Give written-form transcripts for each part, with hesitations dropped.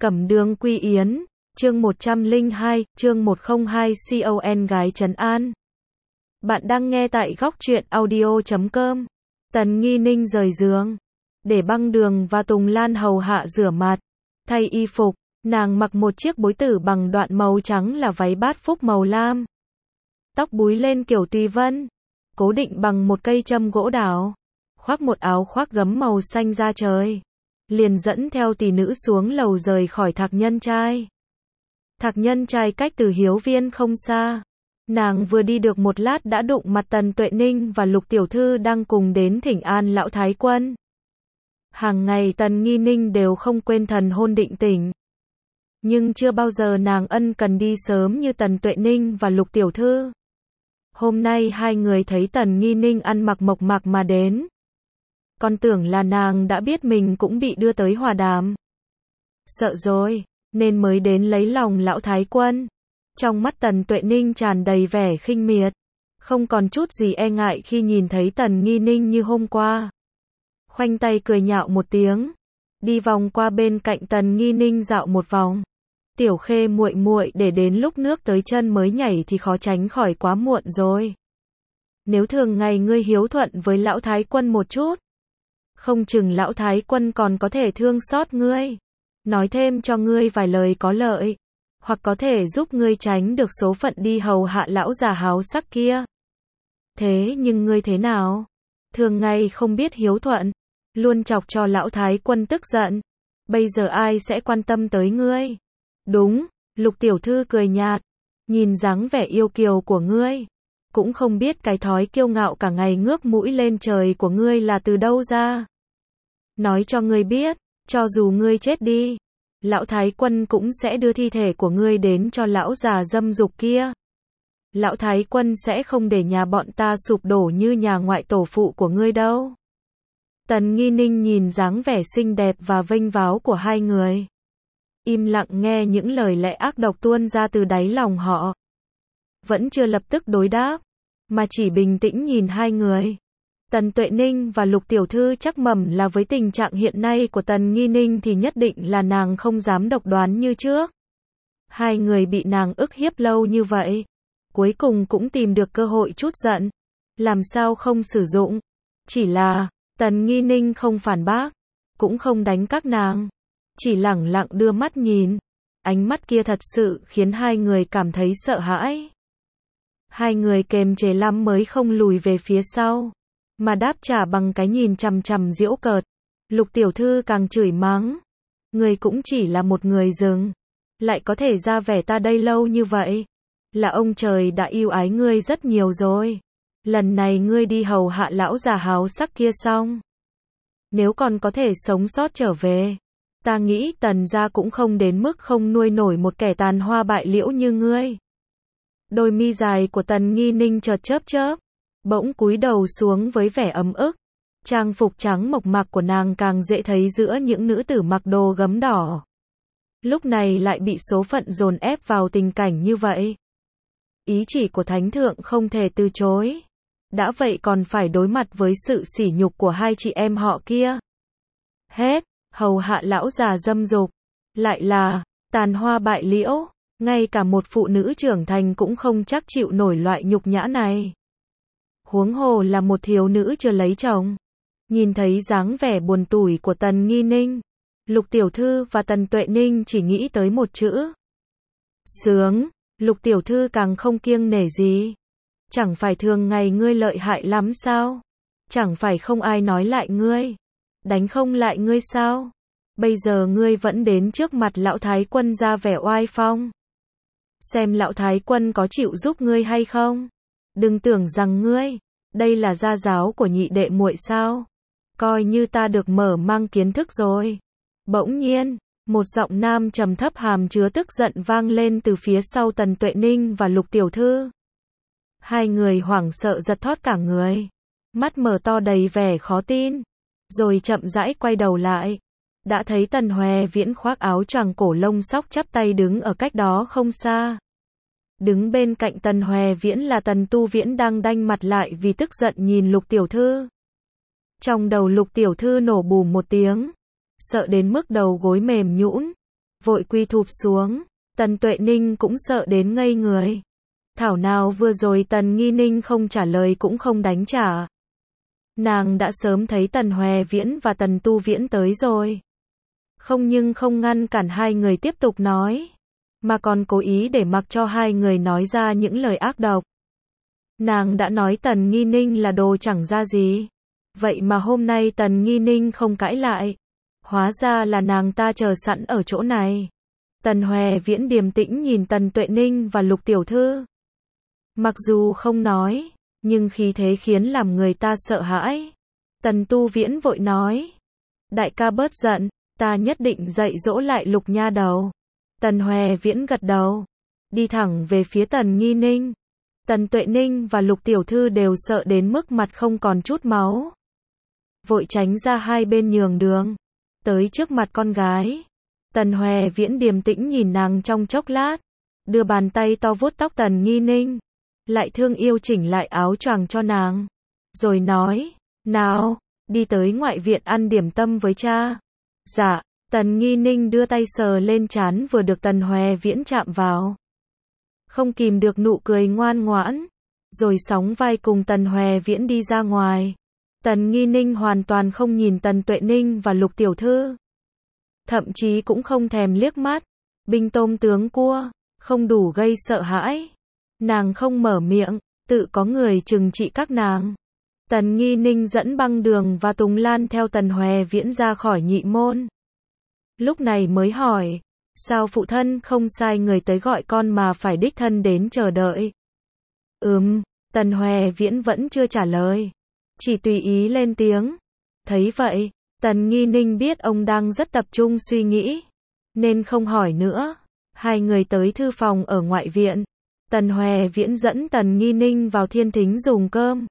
Cẩm Đường Quy Yến, chương 102, chương 102 CON gái trấn an. Bạn đang nghe tại góc truyện audio.com. Tần Nghi Ninh rời giường, để Băng Đường và Tùng Lan hầu hạ rửa mặt, thay y phục, nàng mặc một chiếc bối tử bằng đoạn màu trắng là váy bát phúc màu lam. Tóc búi lên kiểu tùy vân, cố định bằng một cây châm gỗ đào, khoác một áo khoác gấm màu xanh da trời. Liền dẫn theo tỷ nữ xuống lầu rời khỏi Thạc Nhân Trai. Thạc Nhân Trai cách Từ Hiếu Viên không xa. Nàng vừa đi được một lát đã đụng mặt Tần Tuệ Ninh và Lục Tiểu Thư đang cùng đến thỉnh an lão thái quân. Hàng ngày Tần Nghi Ninh đều không quên thần hôn định tỉnh. Nhưng chưa bao giờ nàng ân cần đi sớm như Tần Tuệ Ninh và Lục Tiểu Thư. Hôm nay hai người thấy Tần Nghi Ninh ăn mặc mộc mạc mà đến. Còn tưởng là nàng đã biết mình cũng bị đưa tới hòa đàm. Sợ rồi, nên mới đến lấy lòng lão thái quân. Trong mắt Tần Tuệ Ninh tràn đầy vẻ khinh miệt, không còn chút gì e ngại khi nhìn thấy Tần Nghi Ninh như hôm qua. Khoanh tay cười nhạo một tiếng, đi vòng qua bên cạnh Tần Nghi Ninh dạo một vòng. Tiểu Khê muội muội, để đến lúc nước tới chân mới nhảy thì khó tránh khỏi quá muộn rồi. Nếu thường ngày ngươi hiếu thuận với lão thái quân một chút, không chừng lão thái quân còn có thể thương xót ngươi, nói thêm cho ngươi vài lời có lợi, hoặc có thể giúp ngươi tránh được số phận đi hầu hạ lão già háo sắc kia. Thế nhưng ngươi thế nào? Thường ngày không biết hiếu thuận, luôn chọc cho lão thái quân tức giận. Bây giờ ai sẽ quan tâm tới ngươi? Đúng, Lục Tiểu Thư cười nhạt, nhìn dáng vẻ yêu kiều của ngươi, cũng không biết cái thói kiêu ngạo cả ngày ngước mũi lên trời của ngươi là từ đâu ra. Nói cho ngươi biết, cho dù ngươi chết đi, lão thái quân cũng sẽ đưa thi thể của ngươi đến cho lão già dâm dục kia. Lão thái quân sẽ không để nhà bọn ta sụp đổ như nhà ngoại tổ phụ của ngươi đâu. Tần Nghi Ninh nhìn dáng vẻ xinh đẹp và vênh váo của hai người, im lặng nghe những lời lẽ ác độc tuôn ra từ đáy lòng họ. Vẫn chưa lập tức đối đáp, mà chỉ bình tĩnh nhìn hai người. Tần Tuệ Ninh và Lục Tiểu Thư chắc mẩm là với tình trạng hiện nay của Tần Nghi Ninh thì nhất định là nàng không dám độc đoán như trước. Hai người bị nàng ức hiếp lâu như vậy, cuối cùng cũng tìm được cơ hội trút giận. Làm sao không sử dụng? Chỉ là, Tần Nghi Ninh không phản bác, cũng không đánh các nàng, chỉ lẳng lặng đưa mắt nhìn. Ánh mắt kia thật sự khiến hai người cảm thấy sợ hãi. Hai người kềm chế lắm mới không lùi về phía sau, mà đáp trả bằng cái nhìn chằm chằm giễu cợt. Lục Tiểu Thư càng chửi mắng, người cũng chỉ là một người rừng, lại có thể ra vẻ ta đây lâu như vậy, là ông trời đã yêu ái ngươi rất nhiều rồi. Lần này ngươi đi hầu hạ lão già háo sắc kia xong, nếu còn có thể sống sót trở về, ta nghĩ Tần gia cũng không đến mức không nuôi nổi một kẻ tàn hoa bại liễu như ngươi. Đôi mi dài của Tần Nghi Ninh chợt chớp chớp, bỗng cúi đầu xuống với vẻ ấm ức. Trang phục trắng mộc mạc của nàng càng dễ thấy giữa những nữ tử mặc đồ gấm đỏ. Lúc này lại bị số phận dồn ép vào tình cảnh như vậy. Ý chỉ của Thánh Thượng không thể từ chối. Đã vậy còn phải đối mặt với sự sỉ nhục của hai chị em họ kia. Hết, hầu hạ lão già dâm dục, lại là tàn hoa bại liễu, ngay cả một phụ nữ trưởng thành cũng không chắc chịu nổi loại nhục nhã này. Huống hồ là một thiếu nữ chưa lấy chồng. Nhìn thấy dáng vẻ buồn tủi của Tần Nghi Ninh, Lục Tiểu Thư và Tần Tuệ Ninh chỉ nghĩ tới một chữ: sướng. Lục Tiểu Thư càng không kiêng nể gì. Chẳng phải thường ngày ngươi lợi hại lắm sao? Chẳng phải không ai nói lại ngươi, đánh không lại ngươi sao? Bây giờ ngươi vẫn đến trước mặt lão thái quân ra vẻ oai phong. Xem lão thái quân có chịu giúp ngươi hay không? Đừng tưởng rằng ngươi, đây là gia giáo của nhị đệ muội sao? Coi như ta được mở mang kiến thức rồi. Bỗng nhiên, một giọng nam trầm thấp hàm chứa tức giận vang lên từ phía sau Tần Tuệ Ninh và Lục Tiểu Thư. Hai người hoảng sợ giật thót cả người, mắt mở to đầy vẻ khó tin, rồi chậm rãi quay đầu lại. Đã thấy Tần Hoè Viễn khoác áo choàng cổ lông sóc chắp tay đứng ở cách đó không xa. Đứng bên cạnh Tần Hoè Viễn là Tần Tu Viễn đang đanh mặt lại vì tức giận nhìn Lục Tiểu Thư. Trong đầu Lục Tiểu Thư nổ bùm một tiếng, sợ đến mức đầu gối mềm nhũn, vội quỳ thụp xuống. Tần Tuệ Ninh cũng sợ đến ngây người. Thảo nào vừa rồi Tần Nghi Ninh không trả lời cũng không đánh trả. Nàng đã sớm thấy Tần Hoè Viễn và Tần Tu Viễn tới rồi. Không nhưng không ngăn cản hai người tiếp tục nói, mà còn cố ý để mặc cho hai người nói ra những lời ác độc. Nàng đã nói Tần Nghi Ninh là đồ chẳng ra gì. Vậy mà hôm nay Tần Nghi Ninh không cãi lại. Hóa ra là nàng ta chờ sẵn ở chỗ này. Tần Hoè Viễn điềm tĩnh nhìn Tần Tuệ Ninh và Lục tiểu thư. Mặc dù không nói, nhưng khí thế khiến làm người ta sợ hãi. Tần Tu Viễn vội nói, đại ca bớt giận, ta nhất định dạy dỗ lại Lục nha đầu. Tần Hoè Viễn gật đầu, đi thẳng về phía Tần Nghi Ninh. Tần Tuệ Ninh và Lục tiểu thư đều sợ đến mức mặt không còn chút máu. Vội tránh ra hai bên nhường đường, tới trước mặt con gái. Tần Hoè Viễn điềm tĩnh nhìn nàng trong chốc lát, đưa bàn tay to vuốt tóc Tần Nghi Ninh, lại thương yêu chỉnh lại áo choàng cho nàng, rồi nói, nào, đi tới ngoại viện ăn điểm tâm với cha. Dạ. Tần Nghi Ninh đưa tay sờ lên trán vừa được Tần Hoè Viễn chạm vào. Không kìm được nụ cười ngoan ngoãn, rồi sóng vai cùng Tần Hoè Viễn đi ra ngoài. Tần Nghi Ninh hoàn toàn không nhìn Tần Tuệ Ninh và Lục tiểu thư. Thậm chí cũng không thèm liếc mắt. Binh tôm tướng cua, không đủ gây sợ hãi. Nàng không mở miệng, tự có người trừng trị các nàng. Tần Nghi Ninh dẫn Băng Đường và Tùng Lan theo Tần Hoè Viễn ra khỏi nhị môn. Lúc này mới hỏi, sao phụ thân không sai người tới gọi con mà phải đích thân đến chờ đợi? Tần Hoè Viễn vẫn chưa trả lời, chỉ tùy ý lên tiếng. Thấy vậy, Tần Nghi Ninh biết ông đang rất tập trung suy nghĩ, nên không hỏi nữa. Hai người tới thư phòng ở ngoại viện. Tần Hoè Viễn dẫn Tần Nghi Ninh vào thiên thính dùng cơm.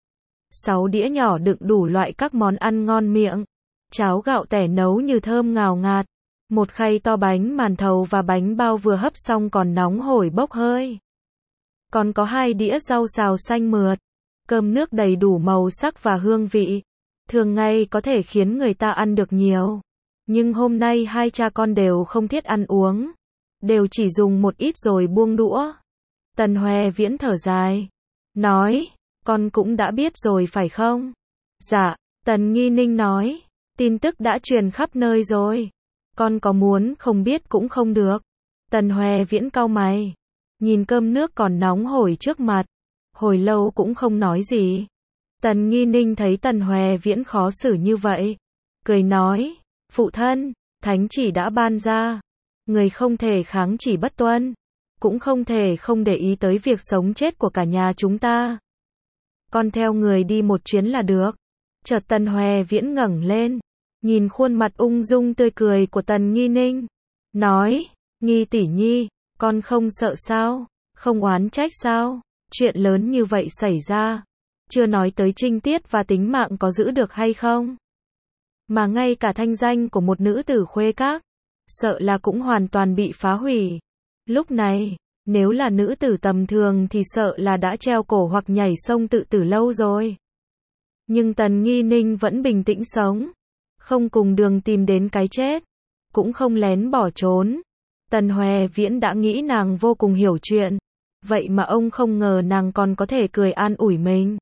6 đĩa nhỏ đựng đủ loại các món ăn ngon miệng. Cháo gạo tẻ nấu như thơm ngào ngạt. Một khay to bánh màn thầu và bánh bao vừa hấp xong còn nóng hổi bốc hơi. Còn có 2 đĩa rau xào xanh mượt. Cơm nước đầy đủ màu sắc và hương vị. Thường ngày có thể khiến người ta ăn được nhiều. Nhưng hôm nay hai cha con đều không thiết ăn uống. Đều chỉ dùng một ít rồi buông đũa. Tần Hoè Viễn thở dài, nói, con cũng đã biết rồi phải không? Dạ. Tần Nghi Ninh nói, tin tức đã truyền khắp nơi rồi. Con có muốn không biết cũng không được. Tần Hoè Viễn cau mày, nhìn cơm nước còn nóng hổi trước mặt, hồi lâu cũng không nói gì. Tần Nghi Ninh thấy Tần Hoè Viễn khó xử như vậy, cười nói, phụ thân, thánh chỉ đã ban ra, người không thể kháng chỉ bất tuân, cũng không thể không để ý tới việc sống chết của cả nhà chúng ta. Con theo người đi một chuyến là được. Chợt Tần Hoè Viễn ngẩng lên, nhìn khuôn mặt ung dung tươi cười của Tần Nghi Ninh, nói, Nghi tỷ nhi, con không sợ sao, không oán trách sao, chuyện lớn như vậy xảy ra, chưa nói tới trinh tiết và tính mạng có giữ được hay không, mà ngay cả thanh danh của một nữ tử khuê các, sợ là cũng hoàn toàn bị phá hủy. Lúc này, nếu là nữ tử tầm thường thì sợ là đã treo cổ hoặc nhảy sông tự tử lâu rồi. Nhưng Tần Nghi Ninh vẫn bình tĩnh sống, không cùng đường tìm đến cái chết, cũng không lén bỏ trốn. Tần Hoè Viễn đã nghĩ nàng vô cùng hiểu chuyện, vậy mà ông không ngờ nàng còn có thể cười an ủi mình.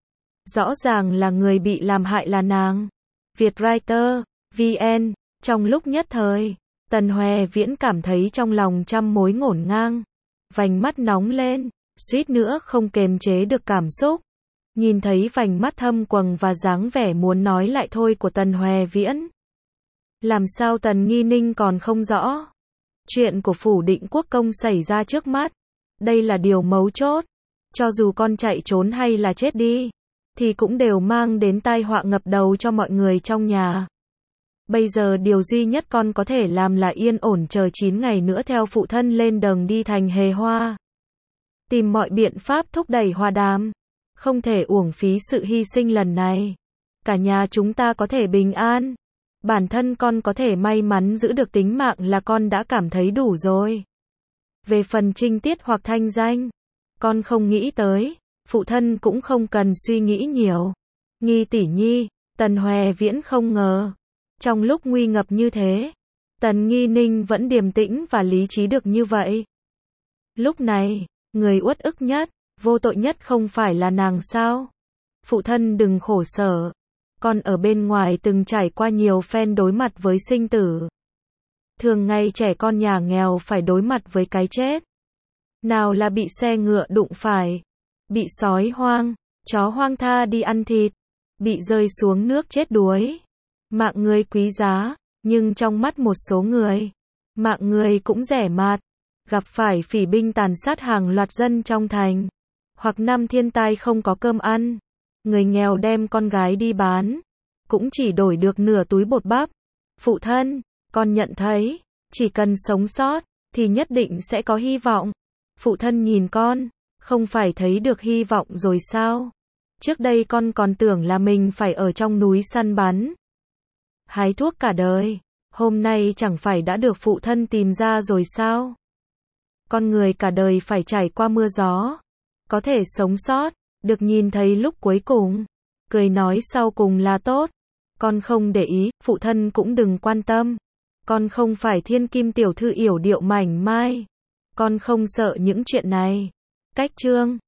Rõ ràng là người bị làm hại là nàng. Vietwriter, VN, trong lúc nhất thời, Tần Hoè Viễn cảm thấy trong lòng trăm mối ngổn ngang, vành mắt nóng lên, suýt nữa không kềm chế được cảm xúc. Nhìn thấy vành mắt thâm quầng và dáng vẻ muốn nói lại thôi của Tần Hoè Viễn. Làm sao Tần Nghi Ninh còn không rõ? Chuyện của Phủ Định Quốc công xảy ra trước mắt. Đây là điều mấu chốt. Cho dù con chạy trốn hay là chết đi, thì cũng đều mang đến tai họa ngập đầu cho mọi người trong nhà. Bây giờ điều duy nhất con có thể làm là yên ổn chờ 9 ngày nữa theo phụ thân lên đường đi thành Hề Hoa. Tìm mọi biện pháp thúc đẩy hòa đàm. Không thể uổng phí sự hy sinh lần này. Cả nhà chúng ta có thể bình an. Bản thân con có thể may mắn giữ được tính mạng là con đã cảm thấy đủ rồi. Về phần trinh tiết hoặc thanh danh, con không nghĩ tới, phụ thân cũng không cần suy nghĩ nhiều. Nghi tỷ nhi, Tần Hoè Viễn không ngờ, trong lúc nguy ngập như thế, Tần Nghi Ninh vẫn điềm tĩnh và lý trí được như vậy. Lúc này, người uất ức nhất, vô tội nhất không phải là nàng sao? Phụ thân đừng khổ sở. Con ở bên ngoài từng trải qua nhiều phen đối mặt với sinh tử. Thường ngày trẻ con nhà nghèo phải đối mặt với cái chết. Nào là bị xe ngựa đụng phải, bị sói hoang, chó hoang tha đi ăn thịt, bị rơi xuống nước chết đuối. Mạng người quý giá, nhưng trong mắt một số người, mạng người cũng rẻ mạt. Gặp phải phỉ binh tàn sát hàng loạt dân trong thành, hoặc năm thiên tai không có cơm ăn, người nghèo đem con gái đi bán, cũng chỉ đổi được nửa túi bột bắp. Phụ thân, con nhận thấy, chỉ cần sống sót, thì nhất định sẽ có hy vọng. Phụ thân nhìn con, không phải thấy được hy vọng rồi sao? Trước đây con còn tưởng là mình phải ở trong núi săn bắn, hái thuốc cả đời, hôm nay chẳng phải đã được phụ thân tìm ra rồi sao? Con người cả đời phải trải qua mưa gió, có thể sống sót, được nhìn thấy lúc cuối cùng, cười nói sau cùng là tốt. Con không để ý, phụ thân cũng đừng quan tâm. Con không phải thiên kim tiểu thư yểu điệu mảnh mai. Con không sợ những chuyện này. Cách chương